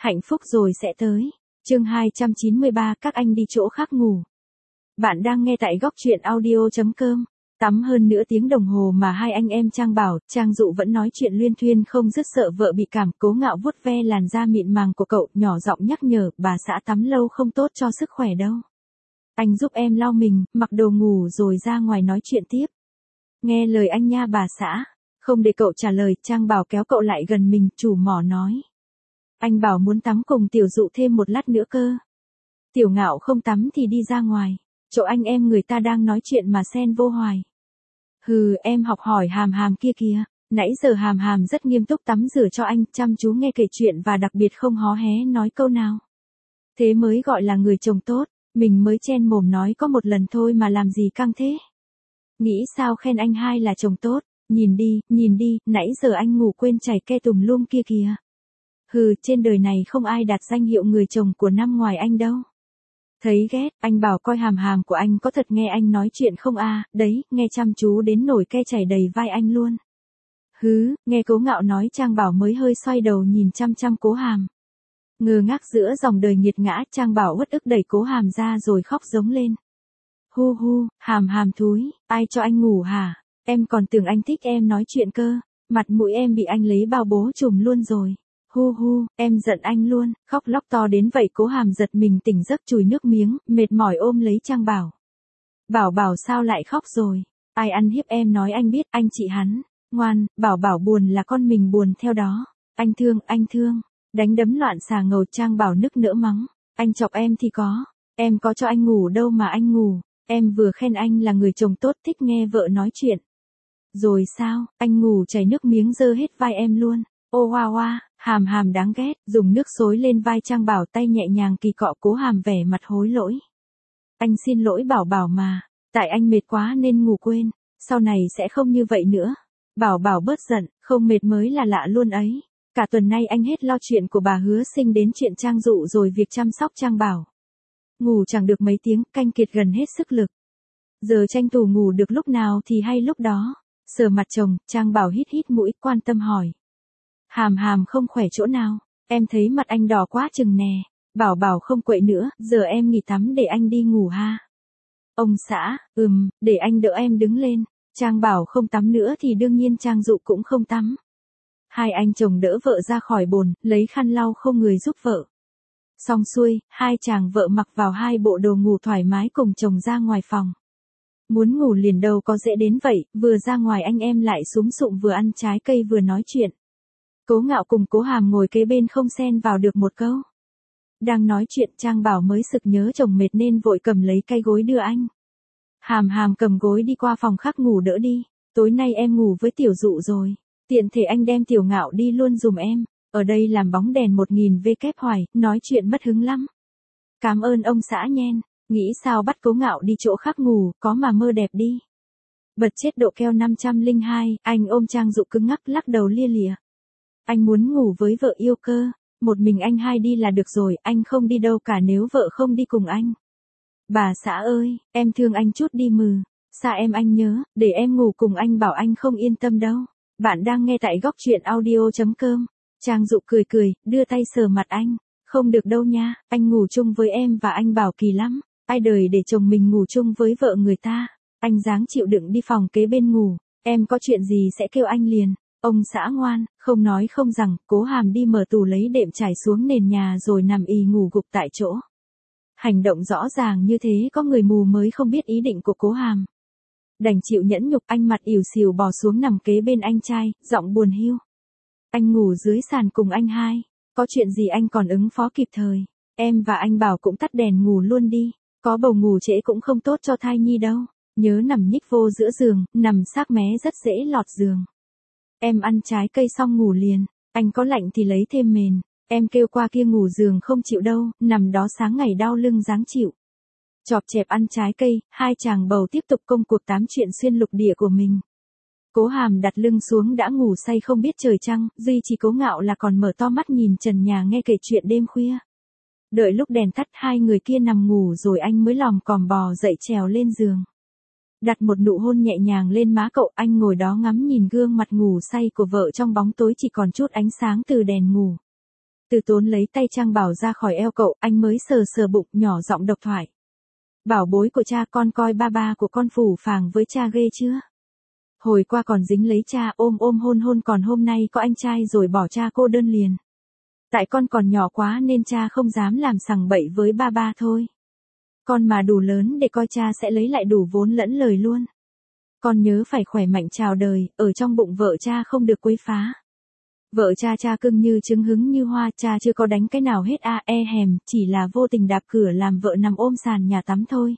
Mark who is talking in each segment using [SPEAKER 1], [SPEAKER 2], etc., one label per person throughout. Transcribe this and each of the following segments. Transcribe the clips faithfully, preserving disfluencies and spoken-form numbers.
[SPEAKER 1] Hạnh phúc rồi sẽ tới. Chương hai trăm chín mươi ba các anh đi chỗ khác ngủ. Bạn đang nghe tại góc truyện audio chấm com. Tắm hơn nửa tiếng đồng hồ mà hai anh em Trang Bảo, Trang Dụ vẫn nói chuyện luyên thuyên không dứt, sợ vợ bị cảm. Cố Ngạo vuốt ve làn da mịn màng của cậu, nhỏ giọng nhắc nhở, bà xã tắm lâu không tốt cho sức khỏe đâu. Anh giúp em lau mình, mặc đồ ngủ rồi ra ngoài nói chuyện tiếp. Nghe lời anh nha bà xã. Không để cậu trả lời, Trang Bảo kéo cậu lại gần mình, chủ mỏ nói. Anh bảo muốn tắm cùng Tiểu Dụ thêm một lát nữa cơ. Tiểu Ngạo không tắm thì đi ra ngoài. Chỗ anh em người ta đang nói chuyện mà xen vô hoài. Hừ, em học hỏi Hàm Hàm kia kìa. Nãy giờ Hàm Hàm rất nghiêm túc tắm rửa cho anh, chăm chú nghe kể chuyện và đặc biệt không hó hé nói câu nào. Thế mới gọi là người chồng tốt. Mình mới chen mồm nói có một lần thôi mà làm gì căng thế. Nghĩ sao khen anh hai là chồng tốt. Nhìn đi, nhìn đi, nãy giờ anh ngủ quên chảy ke tùm lum kia kìa. Hừ, trên đời này không ai đạt danh hiệu người chồng của năm ngoài anh đâu. Thấy ghét, anh bảo coi Hàm Hàm của anh có thật nghe anh nói chuyện không à, đấy, nghe chăm chú đến nổi ke chảy đầy vai anh luôn. Hứ, nghe Cố Ngạo nói, Trang Bảo mới hơi xoay đầu nhìn chăm chăm Cố Hàm. Ngơ ngác giữa dòng đời nghiệt ngã, Trang Bảo uất ức đẩy Cố Hàm ra rồi khóc giống lên. Hu hu, Hàm Hàm thúi, ai cho anh ngủ hả? Em còn tưởng anh thích em nói chuyện cơ, mặt mũi em bị anh lấy bao bố trùm luôn rồi. Hu hu, em giận anh luôn, khóc lóc to đến vậy Cố Hàm giật mình tỉnh giấc chùi nước miếng, mệt mỏi ôm lấy Trang Bảo. Bảo Bảo sao lại khóc rồi? Ai ăn hiếp em nói anh biết, anh chị hắn. Ngoan, Bảo Bảo buồn là con mình buồn theo đó. Anh thương, anh thương. Đánh đấm loạn xà ngầu, Trang Bảo nức nở mắng. Anh chọc em thì có. Em có cho anh ngủ đâu mà anh ngủ. Em vừa khen anh là người chồng tốt, thích nghe vợ nói chuyện. Rồi sao, anh ngủ chảy nước miếng dơ hết vai em luôn. Ô hoa hoa, Hàm Hàm đáng ghét, dùng nước xối lên vai Trang Bảo, tay nhẹ nhàng kỳ cọ. Cố Hàm vẻ mặt hối lỗi. Anh xin lỗi Bảo Bảo mà, tại anh mệt quá nên ngủ quên, sau này sẽ không như vậy nữa. Bảo Bảo bớt giận, không mệt mới là lạ luôn ấy. Cả tuần nay anh hết lo chuyện của bà Hứa Sinh đến chuyện Trang Dụ rồi việc chăm sóc Trang Bảo. Ngủ chẳng được mấy tiếng, canh kiệt gần hết sức lực. Giờ tranh thủ ngủ được lúc nào thì hay lúc đó. Sờ mặt chồng, Trang Bảo hít hít mũi, quan tâm hỏi. Hàm Hàm không khỏe chỗ nào, em thấy mặt anh đỏ quá chừng nè. Bảo Bảo không quậy nữa, giờ em nghỉ tắm để anh đi ngủ ha. Ông xã, ừm, để anh đỡ em đứng lên. Trang Bảo không tắm nữa thì đương nhiên Trang Dụ cũng không tắm. Hai anh chồng đỡ vợ ra khỏi bồn, lấy khăn lau khô người giúp vợ. Xong xuôi, hai chàng vợ mặc vào hai bộ đồ ngủ thoải mái cùng chồng ra ngoài phòng. Muốn ngủ liền đâu có dễ đến vậy, vừa ra ngoài anh em lại súm sụm vừa ăn trái cây vừa nói chuyện. Cố Ngạo cùng Cố Hàm ngồi kế bên không xen vào được một câu. Đang nói chuyện Trang Bảo mới sực nhớ chồng mệt nên vội cầm lấy cái gối đưa anh. Hàm Hàm cầm gối đi qua phòng khác ngủ đỡ đi. Tối nay em ngủ với Tiểu Dụ rồi. Tiện thể anh đem Tiểu Ngạo đi luôn dùm em. Ở đây làm bóng đèn một nghìn vê kép hoài, nói chuyện mất hứng lắm. Cảm ơn ông xã nhen. Nghĩ sao bắt Cố Ngạo đi chỗ khác ngủ, có mà mơ đẹp đi. Bật chết độ keo năm trăm lẻ hai, anh ôm Trang Dụ cứng ngắc lắc đầu lia lịa. Anh muốn ngủ với vợ yêu cơ, một mình anh hai đi là được rồi, anh không đi đâu cả nếu vợ không đi cùng anh. Bà xã ơi, em thương anh chút đi mừ, xa em anh nhớ, để em ngủ cùng anh bảo anh không yên tâm đâu. Bạn đang nghe tại góc truyện audio chấm com. Trang Dụ cười cười, đưa tay sờ mặt anh. Không được đâu nha, anh ngủ chung với em và anh bảo kỳ lắm. Ai đời để chồng mình ngủ chung với vợ người ta. Anh dáng chịu đựng đi phòng kế bên ngủ. Em có chuyện gì sẽ kêu anh liền. Ông xã ngoan, không nói không rằng. Cố Hàm đi mở tủ lấy đệm trải xuống nền nhà rồi nằm ì ngủ gục tại chỗ. Hành động rõ ràng như thế có người mù mới không biết ý định của Cố Hàm. Đành chịu nhẫn nhục, anh mặt ỉu xìu bò xuống nằm kế bên anh trai, giọng buồn hiu. Anh ngủ dưới sàn cùng anh hai. Có chuyện gì anh còn ứng phó kịp thời. Em và anh Bảo cũng tắt đèn ngủ luôn đi. Có bầu ngủ trễ cũng không tốt cho thai nhi đâu. Nhớ nằm nhích vô giữa giường, nằm xác mé rất dễ lọt giường. Em ăn trái cây xong ngủ liền. Anh có lạnh thì lấy thêm mền. Em kêu qua kia ngủ giường không chịu đâu, nằm đó sáng ngày đau lưng dáng chịu. Chọp chẹp ăn trái cây, hai chàng bầu tiếp tục công cuộc tám chuyện xuyên lục địa của mình. Cố Hàm đặt lưng xuống đã ngủ say không biết trời trăng, duy chỉ Cố Ngạo là còn mở to mắt nhìn trần nhà nghe kể chuyện đêm khuya. Đợi lúc đèn tắt hai người kia nằm ngủ rồi anh mới lòm còm bò dậy trèo lên giường. Đặt một nụ hôn nhẹ nhàng lên má cậu, anh ngồi đó ngắm nhìn gương mặt ngủ say của vợ trong bóng tối chỉ còn chút ánh sáng từ đèn ngủ. Từ Tốn lấy tay Trang Bảo ra khỏi eo cậu, anh mới sờ sờ bụng, nhỏ giọng độc thoại. Bảo bối của cha, con coi ba ba của con phù phàng với cha ghê chưa? Hồi qua còn dính lấy cha, ôm ôm hôn hôn, còn hôm nay có anh trai rồi bỏ cha cô đơn liền. Tại con còn nhỏ quá nên cha không dám làm sằng bậy với ba ba thôi. Con mà đủ lớn để coi cha sẽ lấy lại đủ vốn lẫn lời luôn. Con nhớ phải khỏe mạnh chào đời, ở trong bụng vợ cha không được quấy phá. Vợ cha cha cưng như trứng hứng như hoa, cha chưa có đánh cái nào hết a à, e hèm, chỉ là vô tình đạp cửa làm vợ nằm ôm sàn nhà tắm thôi.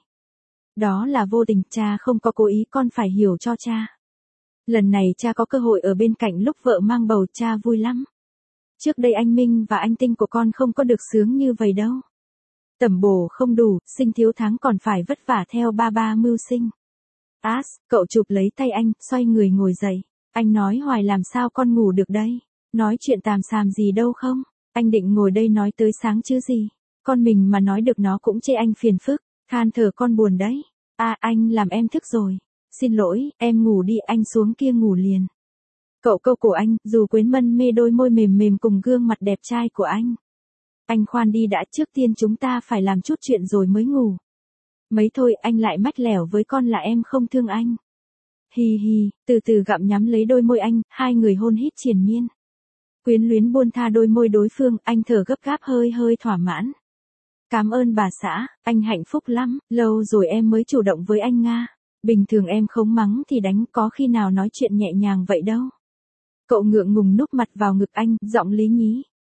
[SPEAKER 1] Đó là vô tình, cha không có cố ý, con phải hiểu cho cha. Lần này cha có cơ hội ở bên cạnh lúc vợ mang bầu, cha vui lắm. Trước đây anh Minh và anh Tinh của con không có được sướng như vậy đâu. Tẩm bổ không đủ, sinh thiếu tháng còn phải vất vả theo ba ba mưu sinh. As, cậu chụp lấy tay anh, xoay người ngồi dậy. Anh nói hoài làm sao con ngủ được đây? Nói chuyện tàm xàm gì đâu không? Anh định ngồi đây nói tới sáng chứ gì? Con mình mà nói được nó cũng chê anh phiền phức, than thở con buồn đấy. À, anh làm em thức rồi. Xin lỗi, em ngủ đi, anh xuống kia ngủ liền. Cậu câu cổ anh, dù quyến mân mê đôi môi mềm mềm cùng gương mặt đẹp trai của anh. Anh khoan đi đã, trước tiên chúng ta phải làm chút chuyện rồi mới ngủ. Mấy thôi, anh lại mách lẻo với con là em không thương anh. Hi hi, từ từ gặm nhắm lấy đôi môi anh, hai người hôn hít triền miên. Quyến luyến buông tha đôi môi đối phương, anh thở gấp gáp hơi hơi thỏa mãn. Cảm ơn bà xã, anh hạnh phúc lắm, lâu rồi em mới chủ động với anh Nga. Bình thường em không mắng thì đánh, có khi nào nói chuyện nhẹ nhàng vậy đâu. Cậu ngượng ngùng núp mặt vào ngực anh, giọng lý nhí.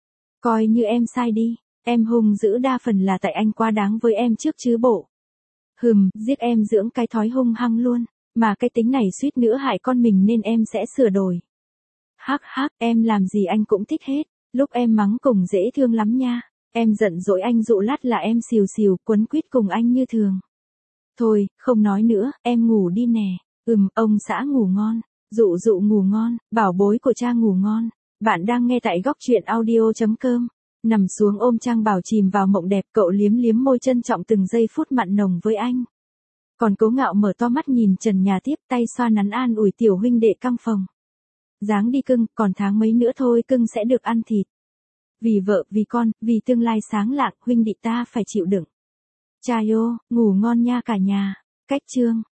[SPEAKER 1] Coi như em sai đi, em hung dữ đa phần là tại anh quá đáng với em trước chứ bộ. Hừm, giết em dưỡng cái thói hung hăng luôn, mà cái tính này suýt nữa hại con mình nên em sẽ sửa đổi. Hắc hắc, em làm gì anh cũng thích hết, lúc em mắng cùng dễ thương lắm nha, em giận dỗi anh dụ lát là em xìu xìu quấn quýt cùng anh như thường. Thôi, không nói nữa, em ngủ đi nè, ừm, ông xã ngủ ngon, dụ dụ ngủ ngon, bảo bối của cha ngủ ngon. Bạn đang nghe tại góc truyện audio chấm com. Nằm xuống ôm Trang Bảo chìm vào mộng đẹp, cậu liếm liếm môi trân trọng từng giây phút mặn nồng với anh. Còn Cố Ngạo mở to mắt nhìn trần nhà tiếp, tay xoa nắn an ủi tiểu huynh đệ căng phòng. Dáng đi cưng, còn tháng mấy nữa thôi cưng sẽ được ăn thịt. Vì vợ, vì con, vì tương lai sáng lạng, huynh đệ ta phải chịu đựng. Chai ô, ngủ ngon nha cả nhà. Cách chương.